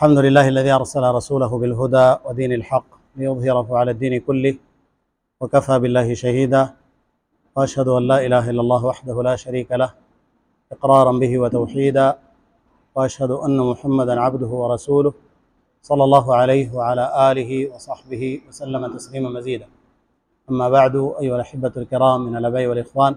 الحمد لله الذي أرسل رسوله بالهدى ودين الحق ليظهره على الدين كله وكفى بالله شهيدا، وأشهد أن لا إله إلا الله وحده لا شريك له إقرارا به وتوحيدا، وأشهد أن محمدا عبده ورسوله صلى الله عليه وعلى آله وصحبه وسلم تسليما مزيدا. أما بعد، أيها الأحبة الكرام من الآباء والإخوان،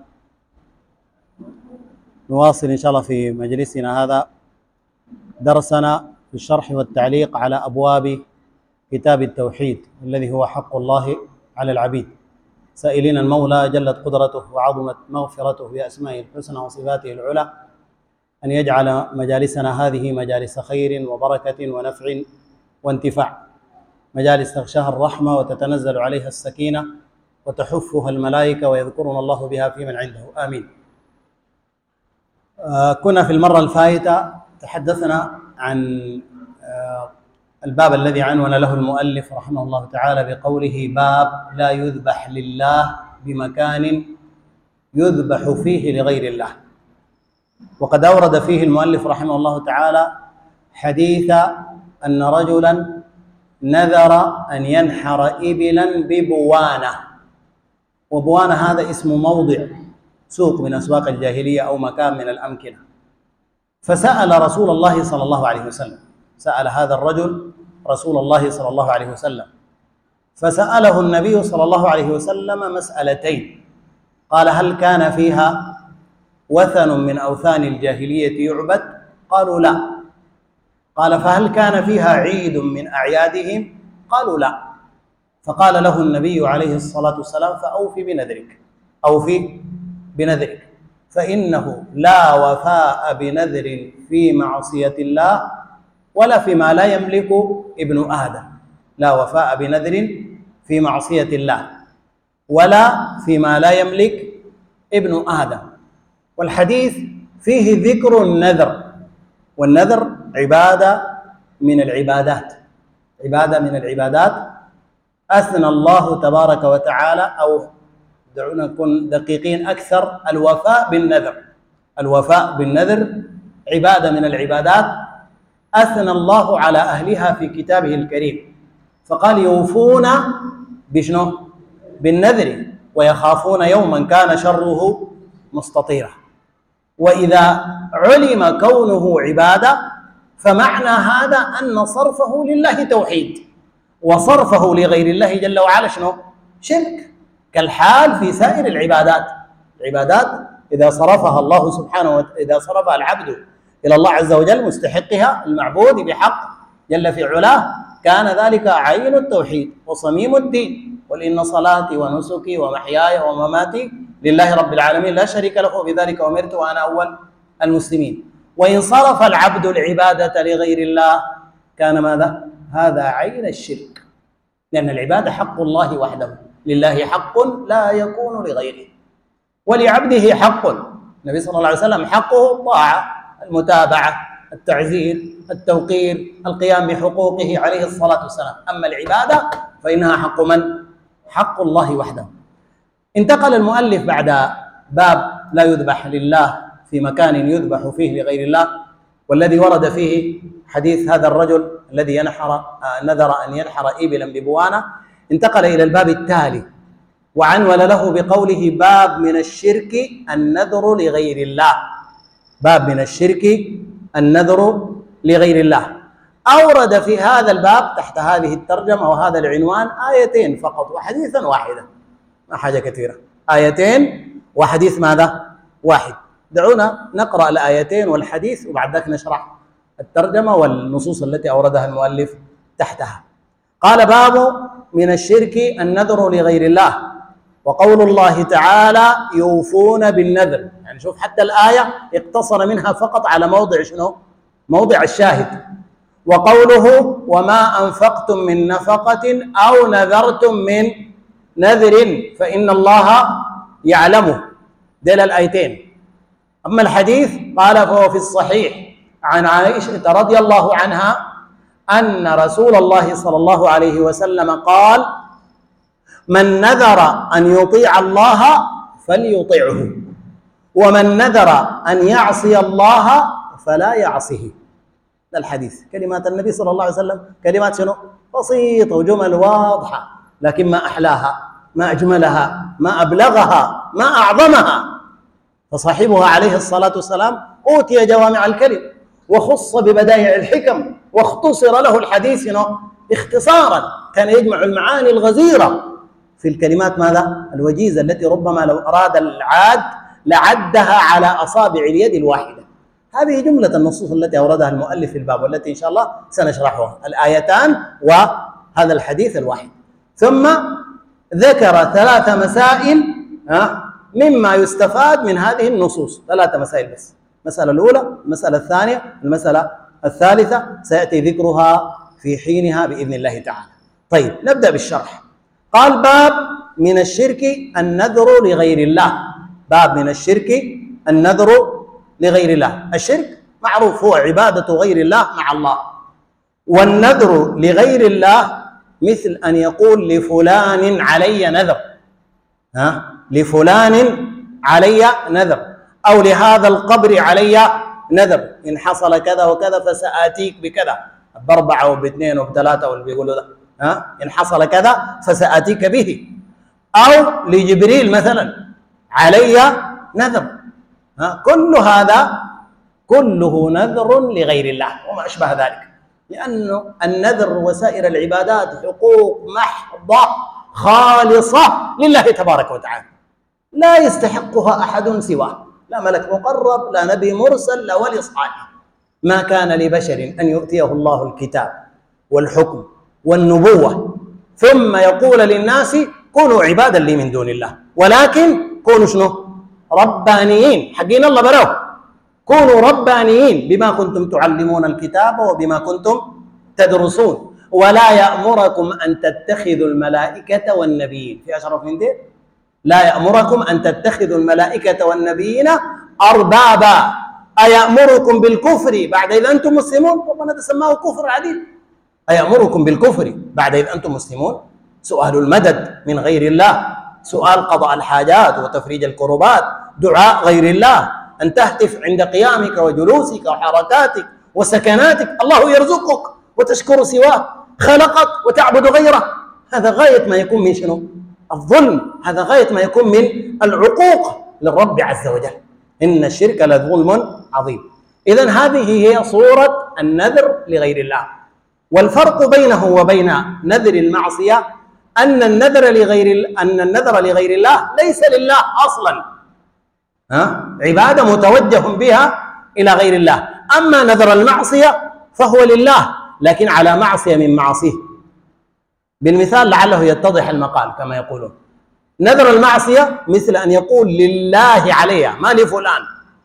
نواصل إن شاء الله في مجلسنا هذا درسنا في الشرح والتعليق على أبواب كتاب التوحيد الذي هو حق الله على العبيد، سائلين المولى جلت قدرته وعظمت مغفرته بأسمائه الحسنى وصفاته العلى أن يجعل مجالسنا هذه مجالس خير وبركة ونفع وانتفاع، مجالس تغشاها الرحمة وتتنزل عليها السكينة وتحفها الملائكة ويذكرنا الله بها في من عنده، آمين. كنا في المرة الفائتة تحدثنا عن الباب الذي عنون له المؤلف رحمه الله تعالى بقوله: باب لا يذبح لله بمكان يذبح فيه لغير الله. وقد أورد فيه المؤلف رحمه الله تعالى حديث أن رجلا نذر أن ينحر إبلا ببوانة، وبوانة هذا اسم موضع سوق من أسواق الجاهلية أو مكان من الأمكنة، فسأل رسول الله صلى الله عليه وسلم، سأل هذا الرجل رسول الله صلى الله عليه وسلم، فسأله النبي صلى الله عليه وسلم مسألتين، قال: هل كان فيها وثن من أوثان الجاهلية يعبد؟ قالوا لا. قال: فهل كان فيها عيد من أعيادهم؟ قالوا لا. فقال له النبي عليه الصلاة والسلام: فأوفي بنذرك، أوفي بنذرك، فإنه لا وفاء بنذر في معصية الله ولا فيما لا يملك ابن آدم، لا وفاء بنذر في معصية الله ولا فيما لا يملك ابن آدم. والحديث فيه ذكر النذر، والنذر عبادة من العبادات، عبادة من العبادات أثنى الله تبارك وتعالى، أو دعونا نكون دقيقين أكثر، الوفاء بالنذر، الوفاء بالنذر عبادة من العبادات أثنى الله على أهلها في كتابه الكريم، فقال: يوفون بشنو؟ بالنذر، ويخافون يوما كان شره مستطيرا. وإذا علم كونه عبادة فمعنى هذا أن صرفه لله توحيد، وصرفه لغير الله جل وعلا شنو؟ شرك، كالحال في سائر العبادات. العبادات إذا صرفها الله سبحانه إذا صرفها العبد إلى الله عز وجل مستحقها المعبود بحق جل في علاه، كان ذلك عين التوحيد وصميم الدين. قل إن صلاتي ونسكي ومحياي ومماتي لله رب العالمين لا شريك له وبذلك أمرت وأنا أول المسلمين. وإن صرف العبد العبادة لغير الله كان ماذا؟ هذا عين الشرك، لأن العبادة حق الله وحده، لله حق لا يكون لغيره، ولعبده حق. النبي صلى الله عليه وسلم حقه الطاعة، المتابعة، التعزير، التوقير، القيام بحقوقه عليه الصلاة والسلام. أما العبادة فإنها حق من؟ حق الله وحده. انتقل المؤلف بعد باب لا يذبح لله في مكان يذبح فيه لغير الله، والذي ورد فيه حديث هذا الرجل الذي نذر أن ينحر إبلا ببوانة، انتقل إلى الباب التالي وعنون له بقوله: باب من الشرك النذر لغير الله. باب من الشرك النذر لغير الله. أورد في هذا الباب تحت هذه الترجمة وهذا العنوان آيتين فقط وحديثا واحدا، ما حاجة كثيرة، آيتين وحديث ماذا؟ واحد. دعونا نقرأ الآيتين والحديث وبعد ذلك نشرح الترجمة والنصوص التي أوردها المؤلف تحتها. قال: باب من الشرك النذر لغير الله، وقول الله تعالى: يوفون بالنذر. يعني شوف حتى الآية اقتصر منها فقط على موضع شنو؟ موضع الشاهد. وقوله: وما أنفقتم من نفقة أو نذرتم من نذر فإن الله يعلمه. ديل الآيتين. أما الحديث قال: فهو في الصحيح عن عائشة رضي الله عنها أن رسول الله صلى الله عليه وسلم قال: من نذر أن يطيع الله فليطيعه، ومن نذر أن يعصي الله فلا يعصه. الحديث. كلمات النبي صلى الله عليه وسلم كلمات شنو؟ بسيطة وجمل واضحة، لكن ما أحلاها، ما أجملها، ما أبلغها، ما أعظمها. فصاحبها عليه الصلاة والسلام أوتي جوامع الكلم وخص ببدائع الحكم واختصر له الحديث اختصارا، كان يجمع المعاني الغزيرة في الكلمات ماذا؟ الوجيزة، التي ربما لو أراد العاد لعدها على أصابع اليد الواحدة. هذه جملة النصوص التي أوردها المؤلف في الباب، والتي إن شاء الله سنشرحها، الآيتان وهذا الحديث الواحد. ثم ذكر 3 مسائل مما يستفاد من هذه النصوص، 3 مسائل بس. المسألة الأولى، المسألة الثانية، المسألة الثالثة سيأتي ذكرها في حينها بإذن الله تعالى. طيب نبدأ بالشرح. قال: باب من الشرك النذر لغير الله. باب من الشرك النذر لغير الله. الشرك معروف هو عبادة غير الله مع الله، والنذر لغير الله مثل أن يقول لفلان علي نذر، لفلان علي نذر، أو لهذا القبر علي نذر، إن حصل كذا وكذا فسآتيك بكذا، ب4 وب2 وب3 واللي بيقولوا ده، إن حصل كذا فسآتيك به. أو لجبريل مثلا علي نذر. كل هذا كله نذر لغير الله وما أشبه ذلك، لأنه النذر وسائر العبادات حقوق محضة خالصة لله تبارك وتعالى، لا يستحقها أحد سواه، لا ملك مقرب، لا نبي مرسل، لا ولي صالح. ما كان لبشر أن يؤتيه الله الكتاب والحكم والنبوة ثم يقول للناس كونوا عبادا لي من دون الله، ولكن كونوا شنو؟ ربانيين، حقين الله براو، كونوا ربانيين بما كنتم تعلمون الكتاب وبما كنتم تدرسون، ولا يأمركم أن تتخذوا الملائكة والنبيين، في أشرف من دي؟ لا يأمركم أن تتخذوا الملائكة والنبيين أربابا، أيأمركم بالكفر بعد إذا أنتم مسلمون؟ ربنا تسماه كفر عديد. أيأمركم بالكفر بعد إذا أنتم مسلمون؟ سؤال المدد من غير الله، سؤال قضاء الحاجات وتفريج الكربات، دعاء غير الله، أن تهتف عند قيامك وجلوسك وحركاتك وسكناتك، الله يرزقك وتشكر سواه، خلقك وتعبد غيره. هذا غاية ما يكون من شنو؟ الظلم، هذا غاية ما يكون من العقوق للرب عز وجل. إن الشرك لظلم عظيم. إذن هذه هي صورة النذر لغير الله. والفرق بينه وبين نذر المعصية أن النذر لغير الله ليس لله أصلا، عبادة موجه بها إلى غير الله. أما نذر المعصية فهو لله لكن على معصية من معاصيه. بالمثال لعله يتضح المقال كما يقولون. نذر المعصية مثل أن يقول لله علي، ما لفلان،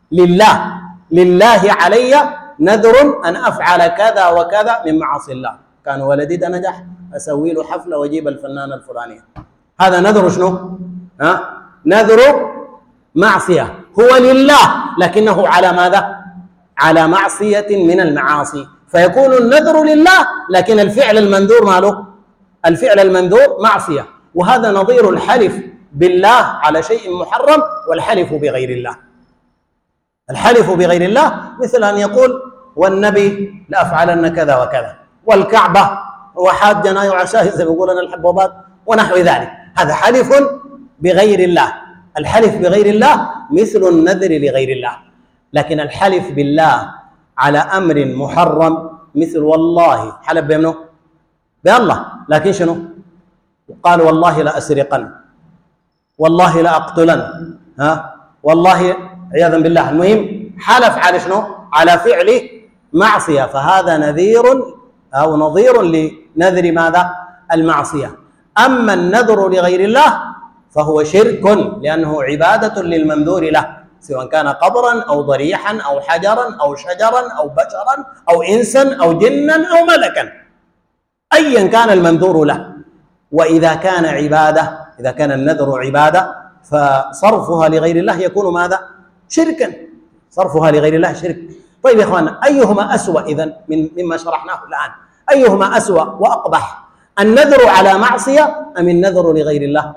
لله علي نذر أن أفعل كذا وكذا من معاصي الله، كان ولدي ده نجح أسوي له حفلة وأجيب الفنانة الفلانية. هذا نذر شنو؟ نذر معصية، هو لله لكنه على ماذا؟ على معصية من المعاصي، فيكون النذر لله لكن الفعل المنذور ماله؟ الفعل المنذور معصية. وهذا نظير الحلف بالله على شيء محرم والحلف بغير الله. الحلف بغير الله مثل أن يقول والنبي لأفعلن كذا وكذا، والكعبة وحاجنا وعشاه زي ما يقول أنا الحبوبات ونحو ذلك، هذا حلف بغير الله. الحلف بغير الله مثل النذر لغير الله. لكن الحلف بالله على أمر محرم مثل والله، حلف بمنه؟ بالله، لكن شنو؟ قال والله لا أسرقن، والله لا أقتلن، والله عياذا بالله. المهم حلف على شنو؟ على فعل معصية، فهذا نذير أو نظير لنذر ماذا؟ المعصية. أما النذر لغير الله فهو شرك لأنه عبادة للمنذور له، سواء كان قبرا أو ضريحا أو حجرا أو شجرا أو بشرا أو إنسا أو جنا أو ملكا، أيا كان المنذور له. وإذا كان عبادة، إذا كان النذر عبادة فصرفها لغير الله يكون ماذا؟ شركا، صرفها لغير الله شرك. طيب يا إخوانا، أيهما أسوأ إذن مما شرحناه الآن؟ أيهما أسوأ وأقبح؟ النذر على معصية أم النذر لغير الله؟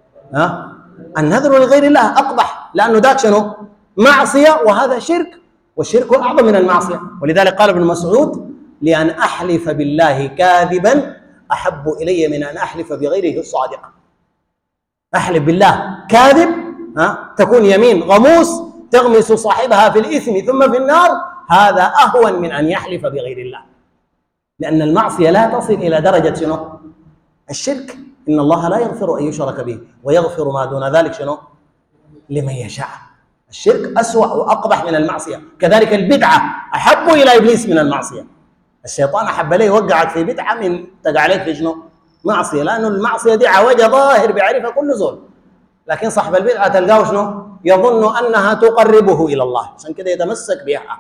النذر لغير الله أقبح، لأنه ذاك شنو؟ معصية، وهذا شرك. والشرك أعظم من المعصية. ولذلك قال ابن مسعود: لأن أحلف بالله كاذبا أحب إلي من أن أحلف بغيره الصادقة. أحلف بالله كاذب تكون يمين غموس تغمس صاحبها في الإثم ثم في النار، هذا أهون من أن يحلف بغير الله، لأن المعصية لا تصل إلى درجة شنو؟ الشرك. إن الله لا يغفر أن يشرك به ويغفر ما دون ذلك شنو؟ لمن يشاء. الشرك أسوأ وأقبح من المعصية. كذلك البدعة أحب إلى إبليس من المعصية. الشيطان أحب ليه يوقعك في بدعة من تقع عليك في شنو؟ معصية، لأنه المعصية دي عوجة ظاهر بيعرفها كل زول، لكن صاحب البدعة تلقاه شنو؟ يظن أنها تقربه إلى الله، عشان كده يتمسك بها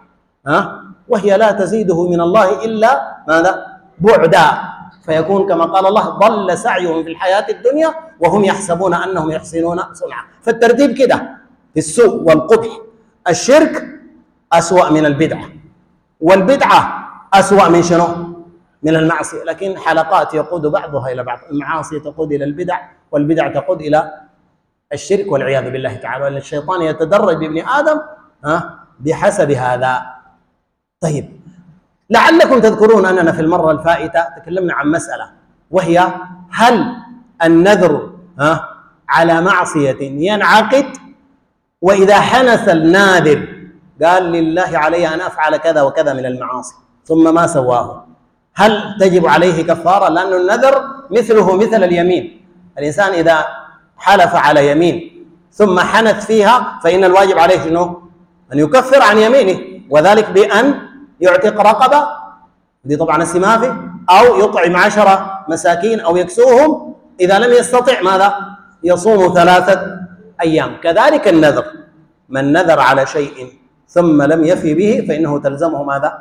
وهي لا تزيده من الله إلا ماذا؟ بعدا، فيكون كما قال الله: ضل سعيهم في الحياة الدنيا وهم يحسبون أنهم يحسنون صنعا. فالترتيب كده في السوء والقبح. الشرك أسوأ من البدعة، والبدعة أسوأ من شنو؟ من المعصية. لكن حلقات يقود بعضها إلى بعض، المعاصي تقود إلى البدع، والبدع تقود إلى الشرك والعياذ بالله تعالى، وأن الشيطان يتدرج بابن آدم بحسب هذا. طيب، لعلكم تذكرون أننا في المرة الفائتة تكلمنا عن مسألة، وهي: هل النذر على معصية ينعقد؟ وإذا حنث الناذر قال: لله علي أن أفعل كذا وكذا من المعاصي، ثم ما سواه، هل تجب عليه كفارة؟ لأن النذر مثله مثل اليمين. الإنسان إذا حلف على يمين ثم حنث فيها فإن الواجب عليه شنو؟ أن يكفر عن يمينه، وذلك بأن يعتق رقبة، دي طبعا السمافة، أو يطعم 10 مساكين أو يكسوهم، إذا لم يستطع ماذا؟ يصوم 3 أيام. كذلك النذر، من نذر على شيء ثم لم يفي به فإنه تلزمه ماذا؟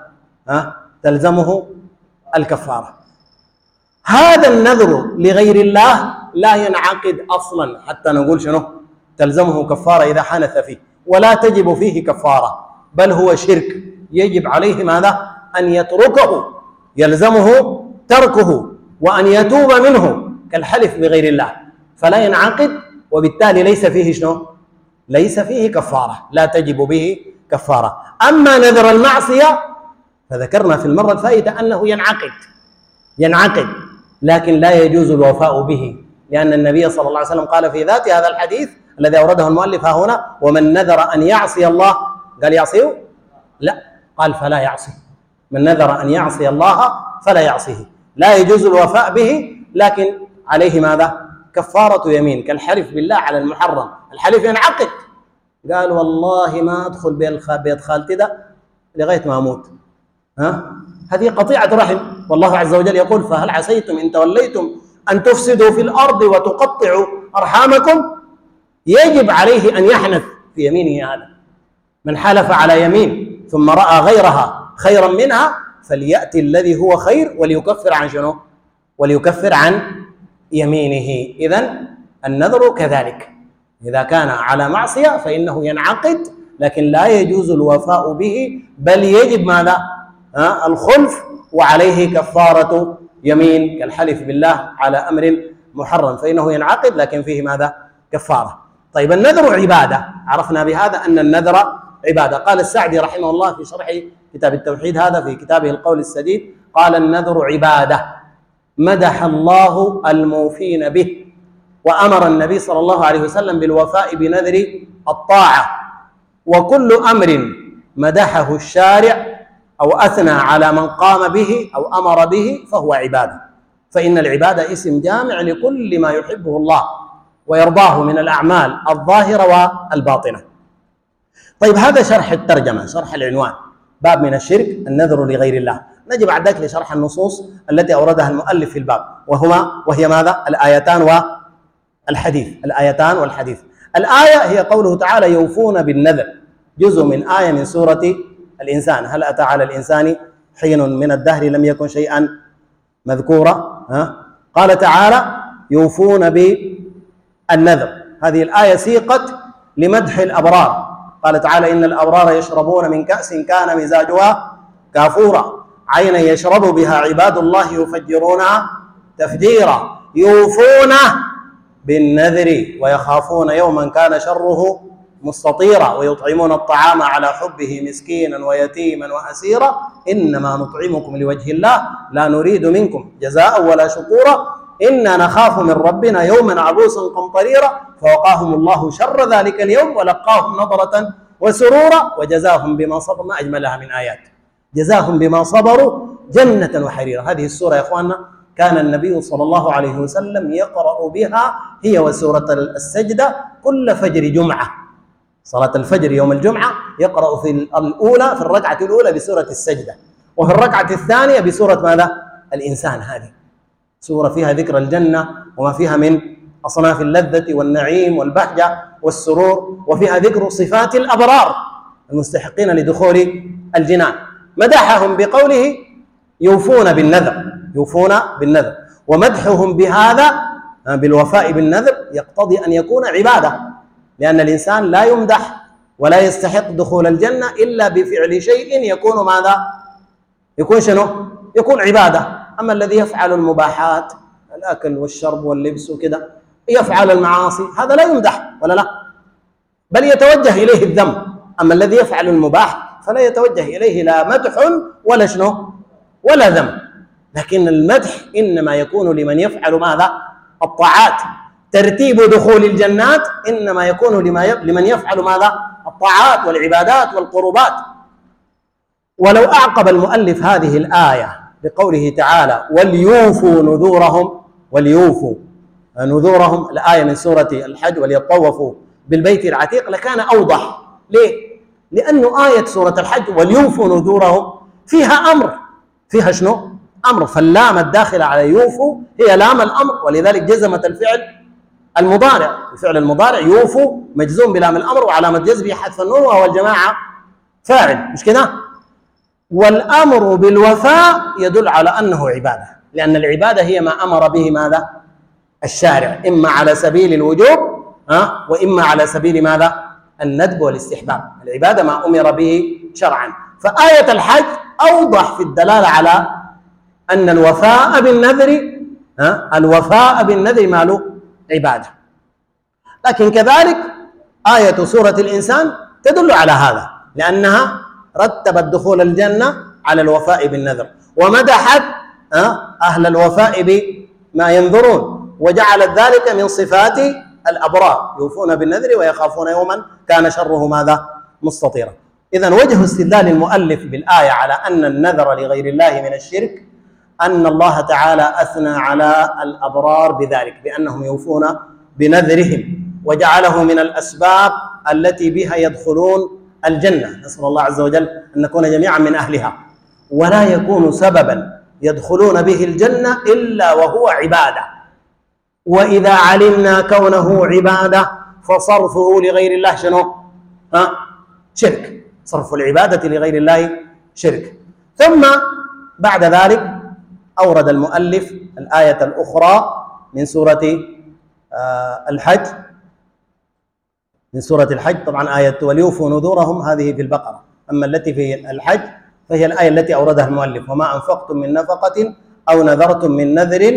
تلزمه الكفارة. هذا النذر لغير الله لا ينعقد أصلا حتى نقول شنو؟ تلزمه كفارة إذا حنث فيه، ولا تجب فيه كفارة، بل هو شرك يجب عليه ماذا؟ أن يتركه، يلزمه تركه، وأن يتوب منه، كالحلف بغير الله، فلا ينعقد، وبالتالي ليس فيه شنو؟ ليس فيه كفارة، لا تجب به كفارة. أما نذر المعصية فذكرنا في المرة الفائتة أنه ينعقد، لكن لا يجوز الوفاء به، لأن النبي صلى الله عليه وسلم قال في ذات هذا الحديث الذي أورده المؤلف ها هنا: ومن نذر أن يعصي الله، قال يعصيه؟ لا، قال فلا يعصي. من نذر أن يعصي الله فلا يعصيه، لا يجوز الوفاء به، لكن عليه ماذا؟ كفارة يمين، كالحلف بالله على المحرم. الحلف ينعقد، قال والله ما أدخل بيت خالتي ده لغاية ما أموت، هذه قطيعة رحم. والله عز وجل يقول: فهل عسيتم إن توليتم أن تفسدوا في الأرض وتقطعوا أرحامكم؟ يجب عليه أن يحنث في يمينه هذا. من حلف على يمين ثم رأى غيرها خيرا منها فليأتي الذي هو خير وليكفر عن شنو؟ وليكفر عن يمينه. إذن النذر كذلك، إذا كان على معصية فإنه ينعقد، لكن لا يجوز الوفاء به، بل يجب ماذا؟ الخلف، وعليه كفارة يمين، كالحلف بالله على أمر محرم، فإنه ينعقد لكن فيه ماذا؟ كفارة. طيب، النذر عبادة، عرفنا بهذا أن النذر عبادة. قال السعدي رحمه الله في شرح كتاب التوحيد هذا في كتابه القول السديد، قال: النذر عبادة مدح الله الموفين به، وأمر النبي صلى الله عليه وسلم بالوفاء بنذر الطاعة، وكل أمر مدحه الشارع أو أثنى على من قام به أو أمر به فهو عبادة، فإن العبادة اسم جامع لكل ما يحبه الله ويرضاه من الأعمال الظاهرة والباطنة. طيب، هذا شرح الترجمة، شرح العنوان، باب من الشرك النذر لغير الله. نجي بعد ذلك لشرح النصوص التي أوردها المؤلف في الباب، وهي ماذا؟ الآيتان والحديث. الآية هي قوله تعالى: يوفون بالنذر، جزء من آية من سورة الإنسان: هل أتى على الإنسان حين من الدهر لم يكن شيئا مذكورا. قال تعالى: يوفون بالنذر. هذه الآية سيقت لمدح الأبرار. قال تعالى: إن الأبرار يشربون من كأس كان مزاجها كافورا عينا يشرب بها عباد الله يفجرونها تفجيرا يوفون بالنذر ويخافون يوما كان شره مستطيرة ويطعمون الطعام على حبه مسكينا ويتيما وأسيرا إنما نطعمكم لوجه الله لا نريد منكم جزاء ولا شكورا إنا نخاف من ربنا يوما عبوسا قمطريرا فوقاهم الله شر ذلك اليوم ولقاهم نظرة وسرورا وجزاهم بما صبروا. ما أجملها من آيات، جزاهم بما صبروا جنة وحريرا. هذه السورة يا إخواننا كان النبي صلى الله عليه وسلم يقرأ بها هي وسورة السجدة كل فجر جمعة. صلاة الفجر يوم الجمعة يقرأ في الأولى، في الركعة الأولى بسورة السجدة، وفي الركعة الثانية بسورة ماذا؟ الإنسان. هذه سورة فيها ذكر الجنة وما فيها من أصناف اللذة والنعيم والبهجة والسرور، وفيها ذكر صفات الأبرار المستحقين لدخول الجنان. مدحهم بقوله يوفون بالنذر، يوفون بالنذر، ومدحهم بهذا بالوفاء بالنذر يقتضي أن يكون عبادة، لأن الإنسان لا يمدح ولا يستحق دخول الجنة إلا بفعل شيء يكون ماذا؟ يكون شنو؟ يكون عبادة. أما الذي يفعل المباحات، الأكل والشرب واللبس وكذا، يفعل المعاصي، هذا لا يمدح ولا لا، بل يتوجه إليه الذم. أما الذي يفعل المباح فلا يتوجه إليه لا مدح ولا شنو ولا ذم. لكن المدح إنما يكون لمن يفعل ماذا؟ الطاعات. ترتيب دخول الجنات إنما يكون لمن يفعل ماذا؟ الطاعات والعبادات والقربات. ولو أعقب المؤلف هذه الآية بقوله تعالى وليوفوا نذورهم، وليوفوا نذورهم، الآية من سورة الحج وليطوفوا بالبيت العتيق، لكان أوضح. ليه؟ لأنه آية سورة الحج وليوفوا نذورهم فيها أمر، فيها شنو؟ أمر. فاللام الداخلة على يوفوا هي لام الأمر، ولذلك جزمت الفعل المضارع. الفعل المضارع يوفوا مجزوم بلام الأمر، وعلامة جزمه حذف النون، وهو الجماعة فاعل، مش كده؟ والأمر بالوفاء يدل على أنه عبادة، لأن العبادة هي ما أمر به ماذا؟ الشارع، إما على سبيل الوجوب وإما على سبيل ماذا؟ الندب والاستحباب. العبادة ما أمر به شرعا. فآية الحج أوضح في الدلالة على أن الوفاء بالنذر، الوفاء بالنذر ماله؟ عبادة. لكن كذلك آية سورة الإنسان تدل على هذا، لأنها رتبت دخول الجنة على الوفاء بالنذر، ومدحت أهل الوفاء بما ينذرون، وجعلت ذلك من صفات الأبرار، يوفون بالنذر ويخافون يوما كان شره ماذا؟ مستطيرا. إذن وجه استدلال المؤلف بالآية على أن النذر لغير الله من الشرك أن الله تعالى أثنى على الأبرار بذلك، بأنهم يوفون بنذرهم، وجعله من الأسباب التي بها يدخلون الجنة. نسأل الله عز وجل أن نكون جميعا من أهلها. ولا يكون سببا يدخلون به الجنة إلا وهو عبادة. وإذا علمنا كونه عبادة فصرفه لغير الله شنو؟ شرك. صرف العبادة لغير الله شرك. ثم بعد ذلك أورد المؤلف الآية الأخرى من سورة الحج، من سورة الحج. طبعا آية وليوفوا نذورهم هذه في البقرة، أما التي في الحج فهي الآية التي أوردها المؤلف وما أنفقتم من نفقة أو نذرتم من نذر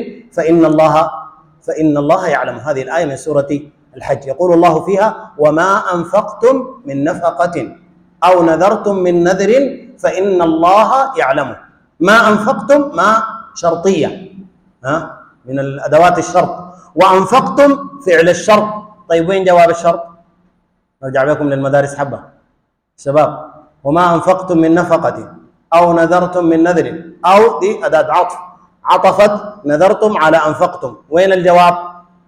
فإن الله يعلم. هذه الآية من سورة الحج. يقول الله فيها وما أنفقتم من نفقة أو نذرتم من نذر فإن الله يعلمه. ما أنفقتم ما شرطية من الأدوات الشرط، وأنفقتم فعل الشرط. طيب وين جواب الشرط؟ نرجع بكم للمدارس حبة شباب. وما أنفقتم من نفقة أو نذرتم من نذر، أو دي أداة عطف، عطفت نذرتم على أنفقتم. وين الجواب؟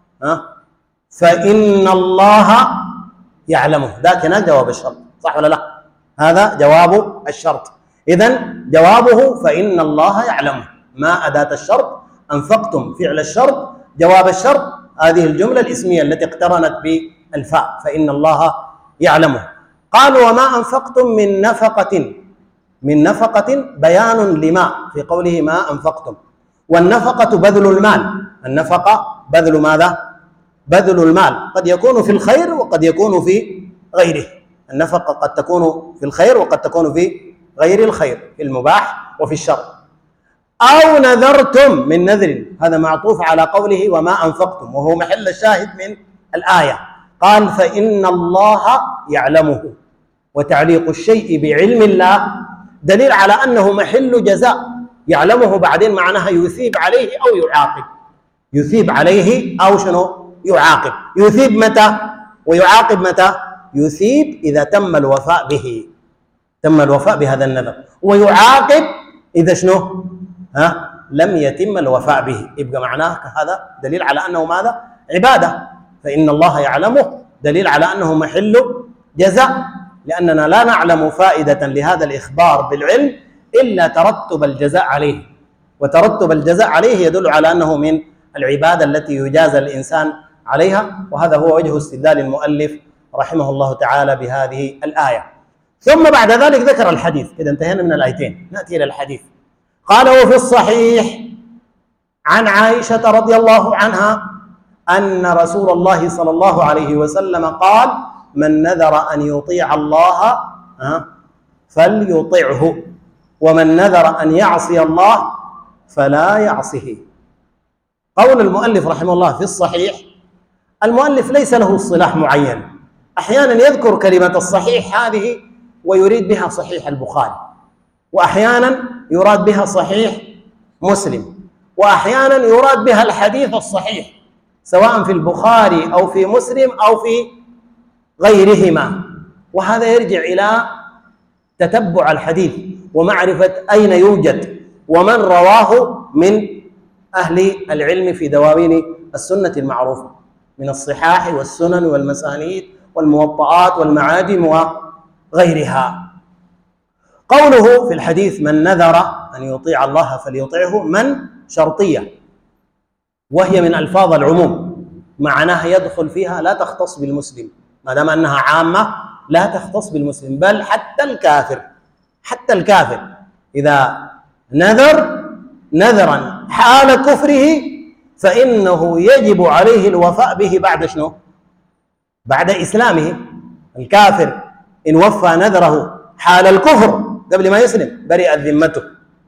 فإن الله يعلمه. ذاك هنا جواب الشرط، صح ولا لا؟ هذا جواب الشرط. إذن جوابه فإن الله يعلمه. ما أداة الشرط، أنفقتم فعل الشرط، جواب الشرط هذه الجملة الاسمية التي اقترنت بالفاء فإن الله يعلمه. قال وما أنفقتم من نفقة. من نفقة بيان لما في قوله ما أنفقتم. والنفقة بذل المال. النفقة بذل ماذا؟ بذل المال. قد يكون في الخير وقد يكون في غيره. النفقة قد تكون في الخير وقد تكون في غير الخير، في المباح وفي الشر. أو نذرتم من نذر، هذا معطوف على قوله وما أنفقتم، وهو محل الشاهد من الآية. قال فإن الله يعلمه، وتعليق الشيء بعلم الله دليل على أنه محل جزاء يعلمه بعدين، معناها يثيب عليه أو يعاقب. يثيب عليه أو شنو؟ يعاقب. يثيب متى ويعاقب متى؟ يثيب إذا تم الوفاء به، تم الوفاء بهذا النذر، ويعاقب إذا شنو؟ لم يتم الوفاء به. يبقى معناه هذا دليل على أنه ماذا؟ عبادة، فإن الله يعلمه دليل على أنه محل جزاء، لأننا لا نعلم فائدة لهذا الإخبار بالعلم إلا ترتب الجزاء عليه، وترتب الجزاء عليه يدل على أنه من العبادة التي يجازى الإنسان عليها. وهذا هو وجه استدلال المؤلف رحمه الله تعالى بهذه الآية. ثم بعد ذلك ذكر الحديث. إذا انتهينا من الآيتين، نأتي إلى الحديث. قال: وفي الصحيح عن عائشة رضي الله عنها أن رسول الله صلى الله عليه وسلم قال: من نذر أن يطيع الله فليطعه، ومن نذر أن يعصي الله فلا يعصه. قول المؤلف رحمه الله في الصحيح، المؤلف ليس له اصطلاح معين، أحيانا يذكر كلمة الصحيح هذه ويريد بها صحيح البخاري، وأحيانا يراد بها صحيح مسلم، وأحيانا يراد بها الحديث الصحيح سواء في البخاري أو في مسلم أو في غيرهما. وهذا يرجع إلى تتبع الحديث ومعرفة أين يوجد ومن رواه من أهل العلم في دواوين السنة المعروفة من الصحاح والسنن والمسانيد والموطئات والمعاجم وغيرها. قوله في الحديث: من نذر أن يطيع الله فليطيعه، من شرطية، وهي من ألفاظ العموم، معناها يدخل فيها، لا تختص بالمسلم، ما دام أنها عامة لا تختص بالمسلم، بل حتى الكافر. حتى الكافر إذا نذر نذرا حال كفره فإنه يجب عليه الوفاء به بعد شنو؟ بعد إسلامه. الكافر إن وفى نذره حال الكفر قبل ما يسلم برئت ذمته،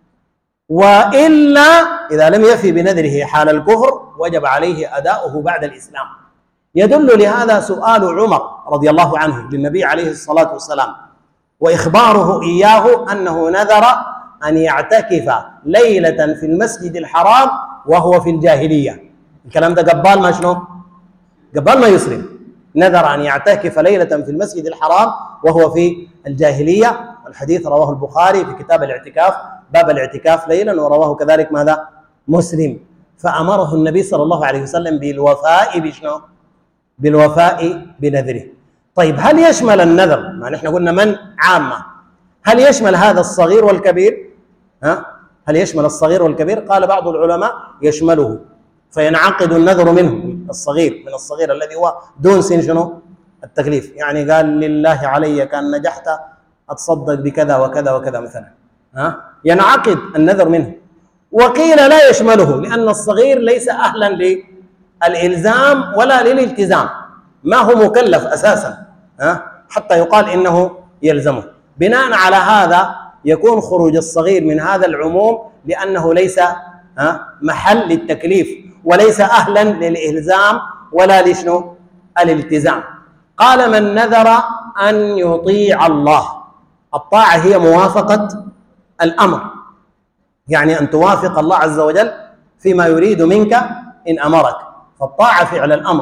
وإلا إذا لم يفي بنذره حال الكفر وجب عليه أداؤه بعد الإسلام. يدل لهذا سؤال عمر رضي الله عنه للنبي عليه الصلاة والسلام وإخباره إياه أنه نذر أن يعتكف ليلة في المسجد الحرام وهو في الجاهلية. الكلام ده قبال ما شنو؟ قبال ما يسلم. نذر أن يعتكف ليلة في المسجد الحرام وهو في الجاهلية. الحديث رواه البخاري في كتاب الاعتكاف، باب الاعتكاف ليلا، ورواه كذلك ماذا؟ مسلم. فأمره النبي صلى الله عليه وسلم بالوفاء بشنو؟ بالوفاء بنذره. طيب هل يشمل النذر، ما نحن قلنا من عامة، هل يشمل هذا الصغير والكبير؟ هل يشمل الصغير والكبير؟ قال بعض العلماء يشمله، فينعقد النذر منه الصغير، من الصغير الذي هو دون سن شنو؟ التكليف. يعني قال لله علي كان نجحت أتصدق بكذا وكذا وكذا مثلا، ينعقد النذر منه. وقيل لا يشمله لأن الصغير ليس أهلا للإلزام ولا للالتزام، ما هو مكلف أساسا حتى يقال إنه يلزمه. بناء على هذا يكون خروج الصغير من هذا العموم لأنه ليس محل للتكليف وليس أهلا للإلزام ولا لشنو؟ الالتزام. قال: من نذر أن يطيع الله. الطاعة هي موافقة الأمر، يعني أن توافق الله عز وجل فيما يريد منك إن أمرك، فالطاعة فعل الأمر،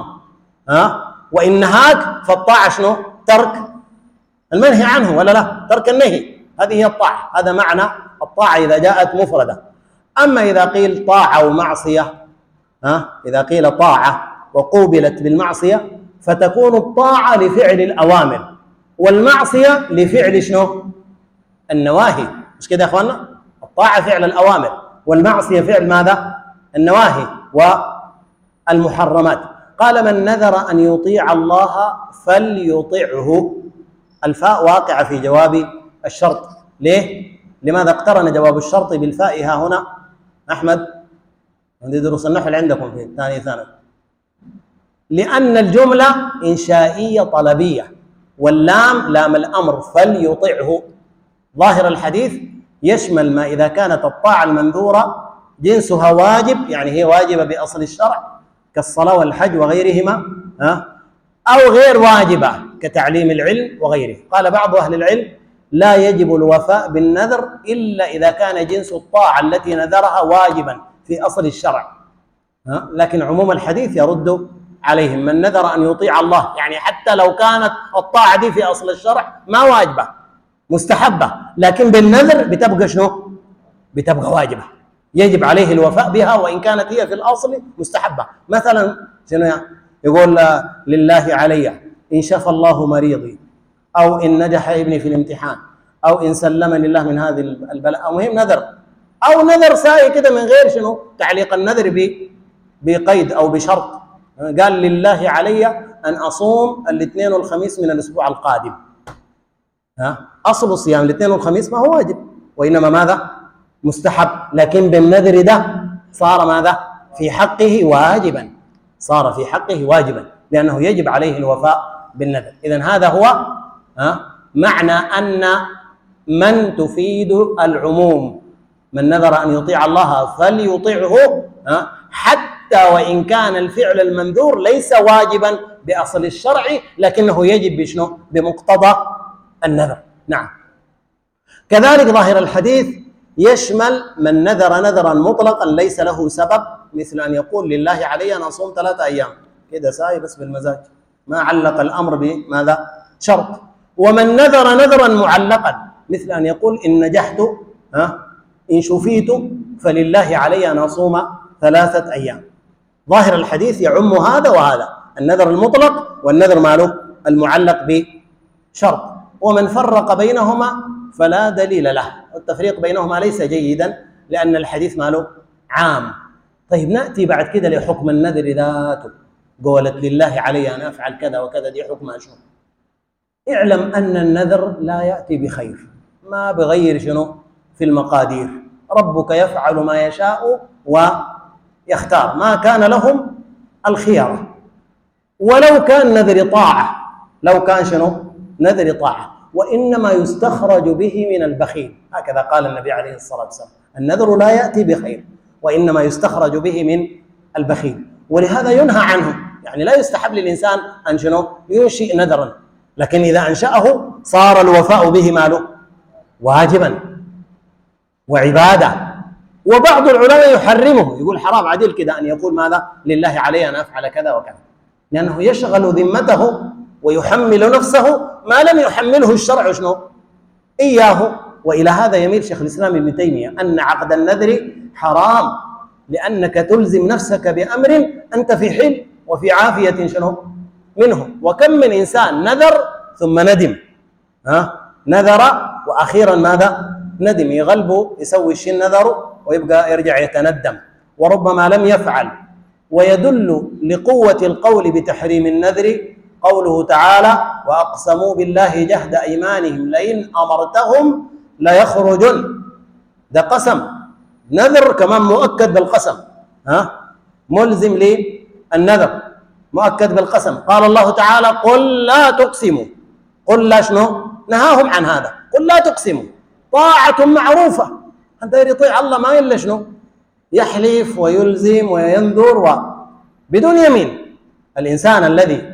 وإن نهاك فالطاعة شنو؟ ترك المنهي عنه ولا لا؟ ترك النهي، هذه هي الطاعة. هذا معنى الطاعة إذا جاءت مفردة. أما إذا قيل طاعة ومعصية، إذا قيل طاعة وقوبلت بالمعصية فتكون الطاعة لفعل الأوامر والمعصية لفعل شنو؟ النواهي. مش كده يا أخوانا؟ الطاعة فعل الأوامر والمعصية فعل ماذا؟ النواهي والمحرمات. قال: من نذر أن يطيع الله فليطعه. الفاء واقعة في جواب الشرط. ليه؟ لماذا اقترن جواب الشرط بالفاء ها هنا؟ أحمد، عندي دروس النحو اللي عندكم في ثاني ثانوي. لأن الجملة إنشائية طلبية، واللام لام الأمر فليطعه. ظاهر الحديث يشمل ما إذا كانت الطاعة المنذورة جنسها واجب، يعني هي واجبة بأصل الشرع كالصلاة والحج وغيرهما، أو غير واجبة كتعليم العلم وغيره. قال بعض أهل العلم: لا يجب الوفاء بالنذر إلا إذا كان جنس الطاعة التي نذرها واجبا في أصل الشرع. لكن عموم الحديث يرد عليهم: من نذر أن يطيع الله، يعني حتى لو كانت الطاعة دي في أصل الشرع ما واجبة، مستحبة، لكن بالنذر بتبقى شنو؟ بتبقى واجبة، يجب عليه الوفاء بها وإن كانت هي في الأصل مستحبة. مثلا شنو يقول: لله علي إن شفى الله مريضي، أو إن نجح ابني في الامتحان، أو إن سلمني الله من هذه البلاء، أو مهم نذر، أو نذر سائي كده من غير شنو؟ تعليق النذر بقيد أو بشرط. قال: لله علي أن أصوم الاثنين والخميس من الأسبوع القادم. أصل صيام الاثنين والخميس ما هو واجب، وإنما ماذا؟ مستحب، لكن بالنذر ده صار ماذا؟ في حقه واجبا، صار في حقه واجبا، لأنه يجب عليه الوفاء بالنذر. إذن هذا هو معنى أن من تفيد العموم. من نذر أن يطيع الله فليطيعه، حتى وإن كان الفعل المنذور ليس واجبا بأصل الشرع، لكنه يجب بشنو؟ بمقتضى النذر. نعم. كذلك ظاهر الحديث يشمل من نذر نذرا مطلقا ليس له سبب، مثل أن يقول: لله علي أن أصوم 3 أيام كده ساي بس بالمزاج، ما علق الأمر بماذا؟ شرط. ومن نذر نذرا معلقا، مثل أن يقول: إن نجحت إن شفيت فلله علي أن أصوم 3 أيام. ظاهر الحديث يعم هذا وهذا، النذر المطلق والنذر ماله المعلق بشرط. ومن فرق بينهما فلا دليل له، التفريق بينهما ليس جيدا لأن الحديث ماله عام. طيب نأتي بعد كده لحكم النذر ذاته. قولت: لله علي أن أفعل كذا وكذا، دي حكمها شنو؟ اعلم أن النذر لا يأتي بخير، ما بغير شنو؟ في المقادير. ربك يفعل ما يشاء ويختار، ما كان لهم الخيار. ولو كان نذر طاعة، لو كان شنو؟ نذر طاعة، وإنما يستخرج به من البخيل، هكذا قال النبي عليه الصلاة والسلام: النذر لا يأتي بخير وإنما يستخرج به من البخيل. ولهذا ينهى عنه، يعني لا يستحب للإنسان أن شنو؟ ينشئ نذرا، لكن إذا أنشأه صار الوفاء به ماله واجبا وعبادة. وبعض العلماء يحرمه، يقول حرام عديل كده أن يقول: ماذا؟ لله علي أن أفعل كذا وكذا، لأنه يشغل ذمته ويحمل نفسه ما لم يحمله الشرع شنو؟ إياه. وإلى هذا يميل شيخ الإسلام ابن تيمية أن عقد النذر حرام، لأنك تلزم نفسك بأمر أنت في حل وفي عافية شنو؟ منه. وكم من إنسان نذر ثم ندم، نذر وأخيرا ماذا؟ ندم، يغلبه يسوي الشيء نذر ويبقى يرجع يتندم، وربما لم يفعل. ويدل لقوة القول بتحريم النذر قوله تعالى: وأقسموا بالله جهد أيمانهم لئن أمرتهم ليخرجن. ده قسم، نذر كمان مؤكد بالقسم، ملزم للنذر مؤكد بالقسم. قال الله تعالى: قل لا تقسموا. قل لا شنو؟ نهاهم عن هذا، قل لا تقسموا، طاعة معروفة. أنت يطيع الله ما إلا شنو؟ يحلف ويلزم وينذر بدون يمين. الإنسان الذي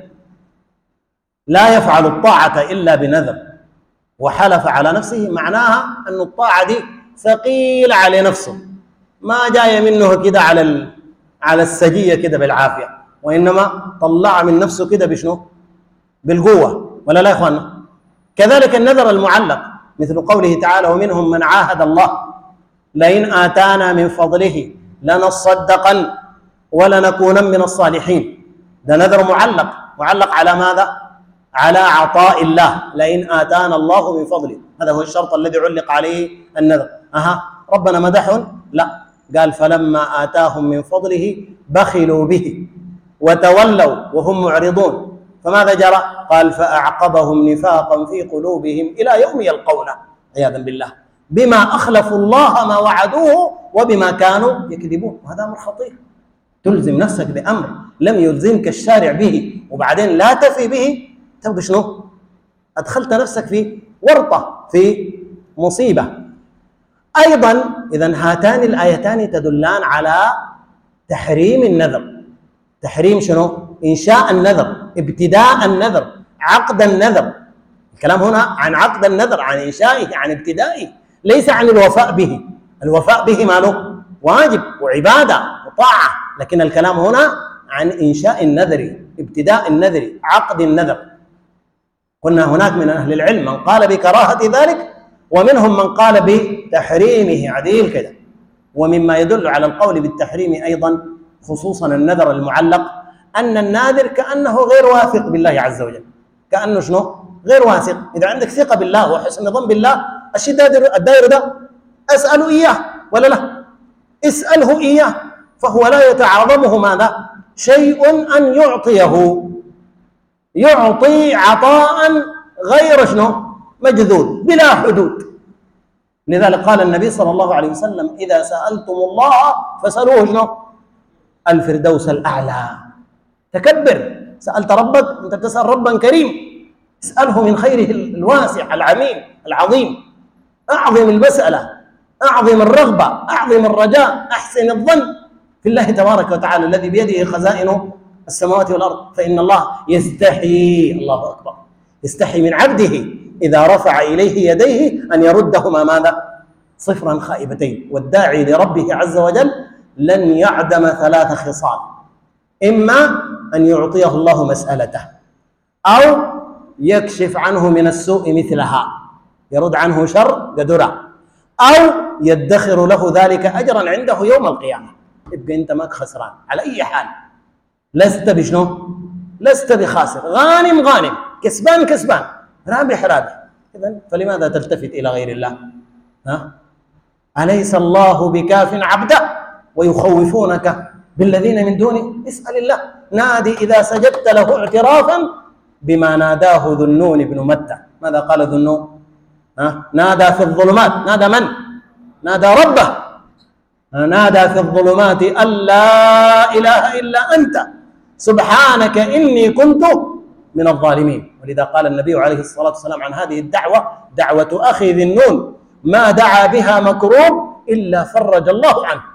لا يفعل الطاعة إلا بنذر وحلف على نفسه، معناها أن الطاعة دي ثقيلة على نفسه، ما جاية منه كده على السجية كده بالعافية، وإنما طلع من نفسه كده بشنو؟ بالقوة. ولا لا يا إخوانا؟ كذلك النذر المعلق، مثل قوله تعالى: ومنهم من عاهد الله لئن آتانا من فضله لنصدقن ولنكونن من الصالحين. ده نذر معلق على ماذا؟ على عطاء الله، لئن آتانا الله من فضله، هذا هو الشرط الذي علق عليه النذر. ربنا مدحهم؟ لا، قال: فلما آتاهم من فضله بخلوا به وتولوا وهم معرضون، فماذا جرى؟ قال: فأعقبهم نفاقا في قلوبهم إلى يوم يلقونه عياذا بالله، بما أخلفوا الله ما وعدوه وبما كانوا يكذبون. وهذا أمر خطير، تلزم نفسك بأمر لم يلزمك الشارع به وبعدين لا تفي به، تبقى شنو؟ أدخلت نفسك في ورطة، في مصيبة. أيضا إذن هاتان الآيتان تدلان على تحريم النذر. تحريم شنو؟ إنشاء النذر، ابتداء النذر، عقد النذر. الكلام هنا عن عقد النذر، عن إنشائه، عن ابتدائه، ليس عن الوفاء به. الوفاء به ما له واجب وعبادة وطاعة، لكن الكلام هنا عن إنشاء النذر، ابتداء النذر، عقد النذر. قلنا هناك من أهل العلم من قال بكراهة ذلك، ومنهم من قال بتحريمه عديل كده. ومما يدل على القول بالتحريم أيضا خصوصا النذر المعلق أن الناذر كأنه غير واثق بالله عز وجل، كأنه شنو؟ غير واثق. إذا عندك ثقة بالله وحسن ظن بالله، الشيء الداير ده أسأله إياه ولا لا؟ اسأله إياه، فهو لا يتعاظمه ماذا؟ شيء أن يعطيه، يعطي عطاء غير شنو؟ مجذوذ بلا حدود. لذلك قال النبي صلى الله عليه وسلم: إذا سألتم الله فسألوه شنو؟ الفردوس الأعلى. تكبر، سألت ربك، أنت تسأل ربا كريم، اسأله من خيره الواسع العميم العظيم. أعظم المسألة، أعظم الرغبة، أعظم الرجاء، أحسن الظن في الله تبارك وتعالى الذي بيده خزائن السماوات والأرض. فإن الله يستحي، الله أكبر، يستحي من عبده إذا رفع إليه يديه أن يردهما ماذا؟ صفرا خائبتين. والداعي لربه عز وجل لن يعدم ثلاث خصال: إما أن يعطيه الله مسألته، أو يكشف عنه من السوء مثلها، يرد عنه شر قدره، أو يدخر له ذلك أجرا عنده يوم القيامة. يبقى أنت ماك خسران على أي حال، لست بشنو؟ لست بخاسر، غانم غانم، كسبان كسبان، رابح رابح. إذن فلماذا تلتفت إلى غير الله؟ أليس الله بكاف عبده ويخوفونك بالذين من دونه؟ اسأل الله. نادي إذا سجدت له اعترافا بما ناداه ذو النون بن متى. ماذا قال ذو النون؟ نادى في الظلمات، نادى من؟ نادى ربه، نادى في الظلمات أن لا إله إلا أنت سبحانك إني كنت من الظالمين. ولذا قال النبي عليه الصلاة والسلام عن هذه الدعوة: دعوة أخي ذي النون ما دعا بها مكروب إلا فرج الله عنه.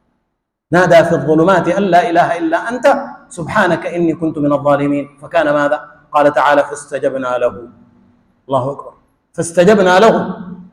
نادى في الظلمات أن لا إله إلا أنت سبحانك إني كنت من الظالمين. فكان ماذا؟ قال تعالى: فاستجبنا له. الله أكبر، فاستجبنا له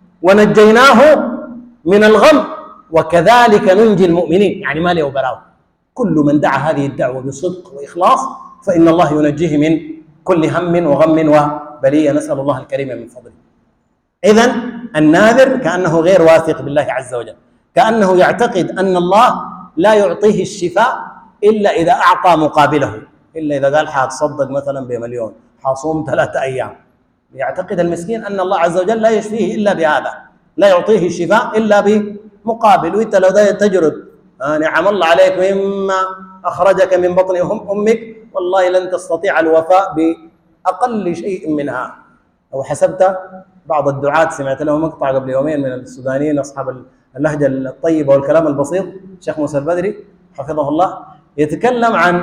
ونجيناه من الغم وكذلك ننجي المؤمنين. يعني ما له براو، كل من دعا هذه الدعوة بصدق وإخلاص فإن الله ينجيه من كل هم وغم وبلية، نسأل الله الكريم من فضله. إذن الناذر كأنه غير واثق بالله عز وجل، كأنه يعتقد أن الله لا يعطيه الشفاء إلا إذا أعطى مقابله، إلا إذا قال حاتصدق مثلا ب1,000,000، حاصوم 3 أيام. يعتقد المسكين أن الله عز وجل لا يشفيه إلا بهذا، لا يعطيه الشفاء إلا بمقابل. وإنت لو تجرد نعم الله عليك مما أخرجك من بطن أمك، والله لن تستطيع الوفاء بأقل شيء منها. لو حسبت بعض الدعاة، سمعت له مقطع قبل يومين من السودانيين أصحاب اللهجة الطيبة والكلام البسيط، الشيخ موسى البدري حفظه الله، يتكلم عن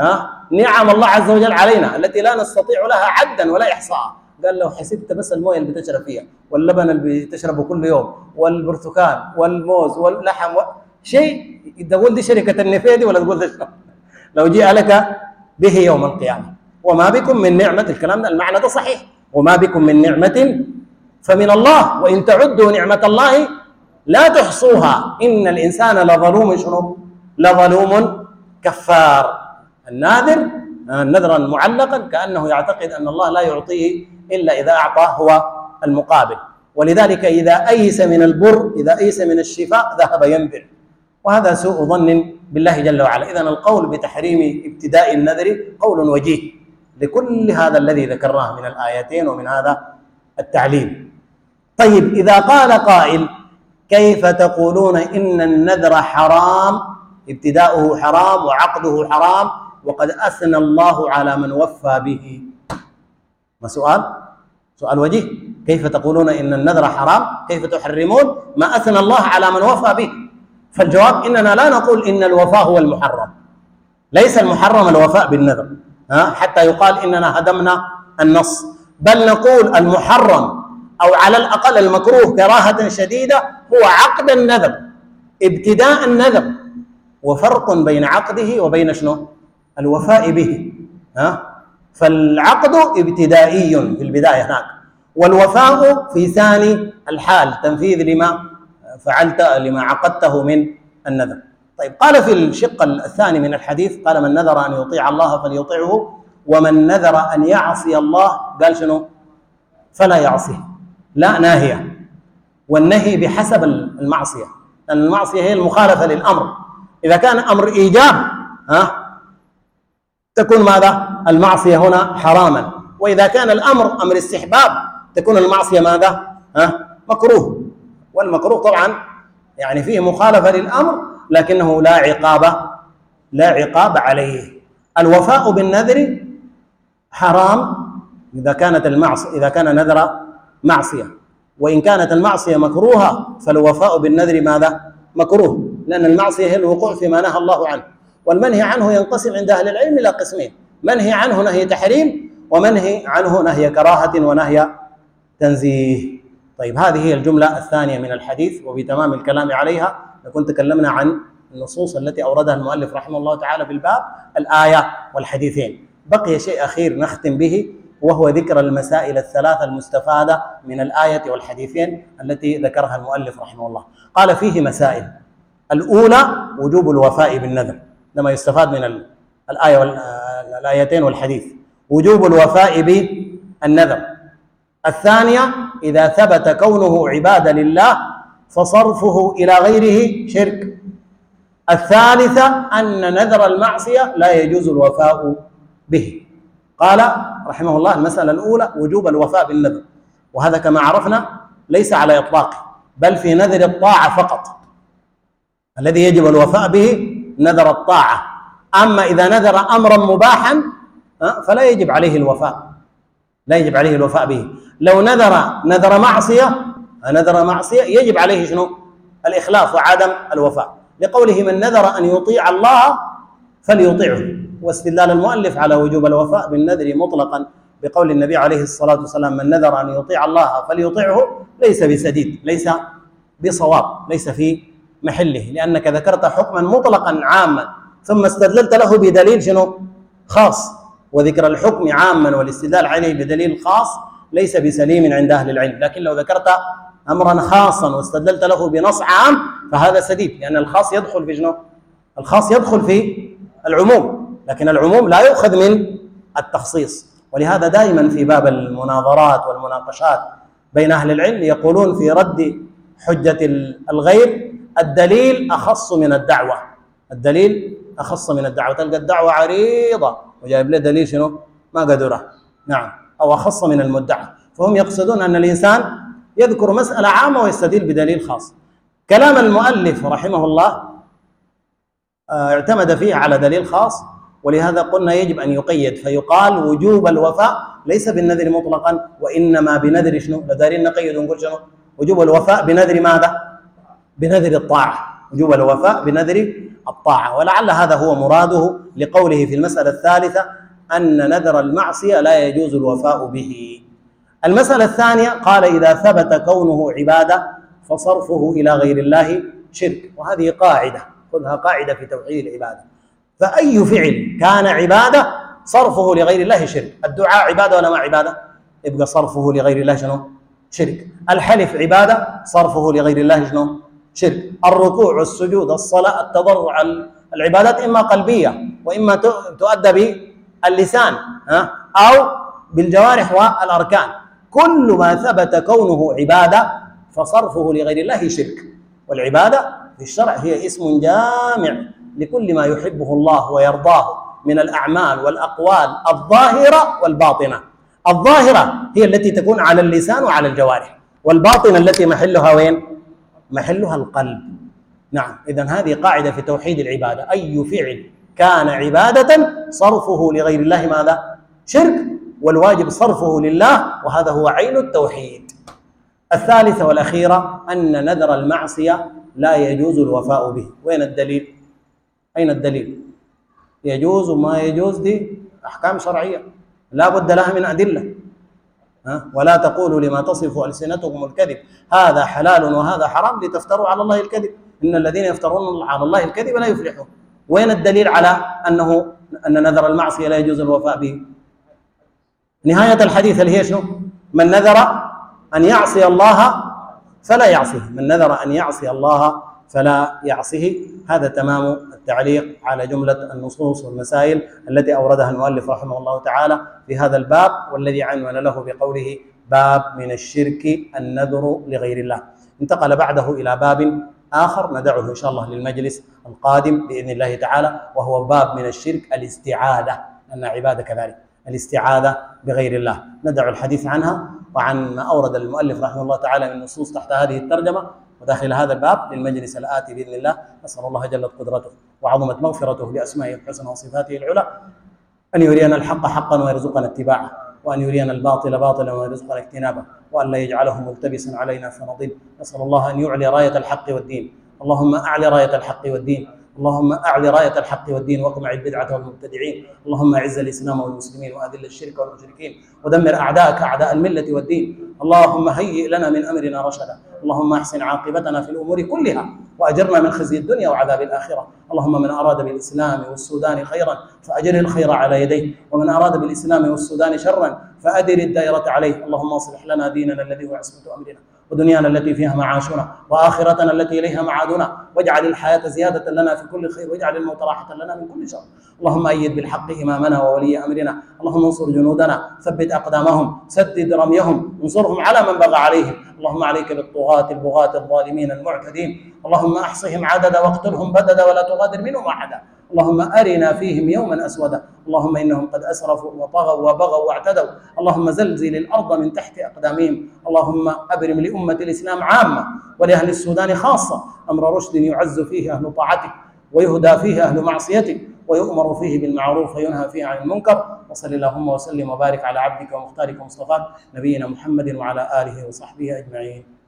نعم الله عز وجل علينا التي لا نستطيع لها عدا ولا إحصاء. قال: لو حسبت بس المويه اللي بتشرب فيها، واللبن اللي بتشربه كل يوم، والبرتقال والموز واللحم شيء، تقول دي شركة النفيدي ولا تقول ده؟ لو جاء لك به يوم القيامة. وما بكم من نعمة، الكلام ده المعنى ده صحيح، وما بكم من نعمة فمن الله وإن تعدوا نعمة الله لا تحصوها إن الإنسان لظلوم شنو؟ لظلوم كفار. الناذر نذرا معلقا كأنه يعتقد أن الله لا يعطيه إلا إذا أعطاه هو المقابل. ولذلك إذا أيس من البر، إذا أيس من الشفاء ذهب ينبع، وهذا سوء ظن بالله جل وعلا. إذن القول بتحريم ابتداء النذر قول وجيه لكل هذا الذي ذكرناه من الآيتين ومن هذا التعليم. طيب، إذا قال قائل: كيف تقولون إن النذر حرام، ابتداؤه حرام وعقده حرام، وقد أثنى الله على من وفى به؟ ما سؤال وجيه. كيف تقولون إن النذر حرام؟ كيف تحرمون ما أثنى الله على من وفى به؟ فالجواب: إننا لا نقول إن الوفاء هو المحرم، ليس المحرم الوفاء بالنذر حتى يقال إننا هدمنا النص، بل نقول المحرم أو على الأقل المكروه كراهة شديدة هو عقد النذر، ابتداء النذر. وفرق بين عقده وبين شنو؟ الوفاء به. فالعقد ابتدائي في البداية هناك، والوفاء في ثاني الحال، تنفيذ لما فعلت، لما عقدته من النذر. طيب، قال في الشق الثاني من الحديث، قال: من نذر أن يطيع الله فليطيعه، ومن نذر أن يعصي الله، قال شنو؟ فلا يعصيه. لا ناهية، والنهي بحسب المعصية، لأن المعصية هي المخالفة للأمر. إذا كان أمر إيجاب تكون ماذا؟ المعصية هنا حراما، وإذا كان الأمر أمر استحباب تكون المعصية ماذا؟ مكروه. والمكروه طبعا يعني فيه مخالفة للأمر، لكنه لا عقاب عليه. الوفاء بالنذر حرام إذا كان نذر معصية، وإن كانت المعصية مكروهة فالوفاء بالنذر ماذا؟ مكروه، لأن المعصية هي الوقوع فيما نهى الله عنه. والمنهي عنه ينقسم عند أهل العلم إلى قسمين: منهي عنه نهي تحريم، ومنهي عنه نهي كراهة ونهي تنزيه. طيب، هذه هي الجملة الثانية من الحديث، وبتمام الكلام عليها نكون تكلمنا عن النصوص التي أوردها المؤلف رحمه الله تعالى في الباب، الآية والحديثين. بقي شيء أخير نختم به، وهو ذكر المسائل الثلاثة المستفادة من الآية والحديثين التي ذكرها المؤلف رحمه الله. قال: فيه مسائل. الأولى وجوب الوفاء بالنذر، لما يستفاد من الآية والآيتين والحديث، وجوب الوفاء بالنذر. الثانية: إذا ثبت كونه عبادة لله فصرفه إلى غيره شرك. الثالثة: أن نذر المعصية لا يجوز الوفاء به. قال رحمه الله: المسألة الأولى وجوب الوفاء بالنذر، وهذا كما عرفنا ليس على إطلاقه، بل في نذر الطاعة فقط. الذي يجب الوفاء به نذر الطاعة. أما إذا نذر أمرا مباحا فلا يجب عليه الوفاء، لا يجب عليه الوفاء به. لو نذر معصية يجب عليه شنو؟ الإخلاف وعدم الوفاء، لقوله: من نذر أن يطيع الله فليطيعه. واستدلال المؤلف على وجوب الوفاء بالنذر مطلقا بقول النبي عليه الصلاة والسلام: من نذر أن يطيع الله فليطيعه، ليس بسديد، ليس بصواب، ليس في محله، لأنك ذكرت حكما مطلقا عاما ثم استدللت له بدليل شنو؟ خاص. وذكر الحكم عاما والاستدلال عليه بدليل خاص ليس بسليم عند أهل العلم. لكن لو ذكرت أمرا خاصا واستدللت له بنص عام فهذا سديد، لأن الخاص يدخل في شنو؟ الخاص يدخل في العموم، لكن العموم لا يؤخذ من التخصيص. ولهذا دائما في باب المناظرات والمناقشات بين أهل العلم يقولون في رد حجة الغير: الدليل أخص من الدعوة. الدليل أخص من الدعوة. تلقى الدعوة عريضة وجايب له دليل شنو؟ ما قدره، نعم، أو أخص من المدعى. فهم يقصدون أن الإنسان يذكر مسألة عامة ويستدل بدليل خاص. كلام المؤلف رحمه الله اعتمد فيه على دليل خاص، ولهذا قلنا يجب أن يقيد، فيقال: وجوب الوفاء ليس بالنذر مطلقا، وإنما بنذر شنو؟ لدارين نقيد ونقول شنو؟ وجوب الوفاء بنذر ماذا؟ بنذر الطاعة. وجوب الوفاء بنذر الطاعة. ولعل هذا هو مراده لقوله في المسألة الثالثة: أن نذر المعصية لا يجوز الوفاء به. المسألة الثانية قال: إذا ثبت كونه عبادة فصرفه إلى غير الله شرك. وهذه قاعدة، خذها قاعدة في توحيد العبادة. فأي فعل كان عبادة صرفه لغير الله شرك. الدعاء عبادة ولا ما عبادة؟ يبقى صرفه لغير الله شنو؟ شرك. الحلف عبادة، صرفه لغير الله شنو؟ شرك. الركوع والسجود، الصلاة، التضرع، العبادات إما قلبية وإما تؤدى باللسان أو بالجوارح والأركان. كل ما ثبت كونه عبادة فصرفه لغير الله شرك. والعبادة في الشرع هي اسم جامع لكل ما يحبه الله ويرضاه من الأعمال والأقوال الظاهرة والباطنة. الظاهرة هي التي تكون على اللسان وعلى الجوارح، والباطنة التي محلها وين؟ محلها القلب. نعم، إذن هذه قاعدة في توحيد العبادة: أي فعل كان عبادة صرفه لغير الله ماذا؟ شرك. والواجب صرفه لله، وهذا هو عين التوحيد. الثالثة والأخيرة: أن نذر المعصية لا يجوز الوفاء به. وين الدليل؟ أين الدليل؟ يجوز وما يجوز دي أحكام شرعية لا بد لها من أدلة. ولا تقولوا لما تصف ألسنتكم الكذب هذا حلال وهذا حرام لتفتروا على الله الكذب إن الذين يفترون على الله الكذب لا يفلحون. وين الدليل على أن نذر المعصية لا يجوز الوفاء به؟ نهاية الحديث اللي هي شنو؟ من نذر أن يعصي الله فلا يعصيه، من نذر أن يعصي الله فلا يعصيه. هذا تمام التعليق على جملة النصوص والمسائل التي أوردها المؤلف رحمه الله تعالى في هذا الباب، والذي عنون له بقوله باب من الشرك النذر لغير الله. انتقل بعده إلى باب آخر ندعه إن شاء الله للمجلس القادم بإذن الله تعالى، وهو باب من الشرك الاستعاذة، أن عبادة كذلك الاستعاذة بغير الله، ندع الحديث عنها وعن ما أورد المؤلف رحمه الله تعالى من نصوص تحت هذه الترجمة وداخل هذا الباب للمجلس الآتي بإذن الله. نسأل الله جلت قدرته وعظمت مغفرته بأسمائه الحسنى وصفاته العلى أن يرينا الحق حقا ويرزقنا اتباعه، وأن يرينا الباطل باطلا ويرزقنا اجتنابه، وأن لا يجعله ملتبسا علينا فنضل. نسأل الله أن يعلي راية الحق والدين، اللهم أعلي راية الحق والدين، اللهم أعلي راية الحق والدين واقمع البدعة والمبتدعين، اللهم أعز الإسلام والمسلمين وأذل الشرك والمشركين ودمر أعداءك أعداء الملة والدين، اللهم هيئ لنا من أمرنا رشدا، اللهم أحسن عاقبتنا في الأمور كلها وأجرنا من خزي الدنيا وعذاب الآخرة. اللهم من أراد بالإسلام والسودان خيرا فأجره الخير على يديه، ومن أراد بالإسلام والسودان شرا فأدر الدائرة عليه. اللهم اصلح لنا ديننا الذي هو عصمة أمرنا، ودنيانا التي فيها معاشنا، وآخرتنا التي إليها معادنا، واجعل الحياة زيادة لنا في كل خير، واجعل الموت راحة لنا من كل شر. اللهم أيد بالحق إمامنا وولي أمرنا، اللهم انصر جنودنا، ثبت أقدامهم، سدد رميهم، انصرهم على من بغى عليهم. اللهم عليك بالطغاة البغاة الظالمين المعتدين، اللهم أحصهم عددا واقتلهم بددا ولا تغادر منهم أحدا. اللهم أرنا فيهم يوما أسودا، اللهم إنهم قد أسرفوا وطغوا وبغوا واعتدوا، اللهم زلزل الأرض من تحت أقدامهم. اللهم أبرم لأمة الإسلام عامة ولأهل السودان خاصة أمر رشد يعز فيه أهل طاعتك ويهدى فيه أهل معصيتك ويؤمر فيه بالمعروف وينهى فيه عن المنكر. وصل اللهم وسلم وبارك على عبدك ومختارك ومصطفاك نبينا محمد وعلى آله وصحبه أجمعين.